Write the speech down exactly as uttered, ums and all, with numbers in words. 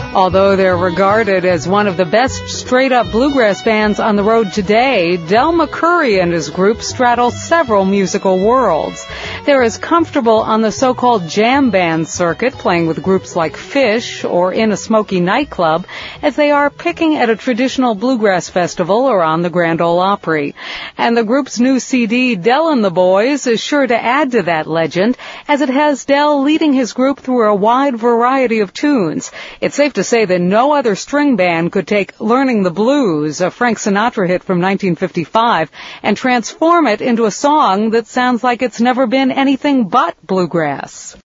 Although they're regarded as one of the best straight-up bluegrass bands on the road today, Del McCoury and his group straddle several musical worlds. They're as comfortable on the so-called jam band circuit, playing with groups like Fish or in a smoky nightclub, as they are picking at a traditional bluegrass festival or on the Grand Ole Opry. And the group's new C D, Del and the Boys, is sure to add to that legend, as it has Del leading his group through a wide variety of tunes. It's safe to say that no other string band could take Learning the Blues, a Frank Sinatra hit from nineteen fifty-five, and transform it into a song that sounds like it's never been anything but bluegrass.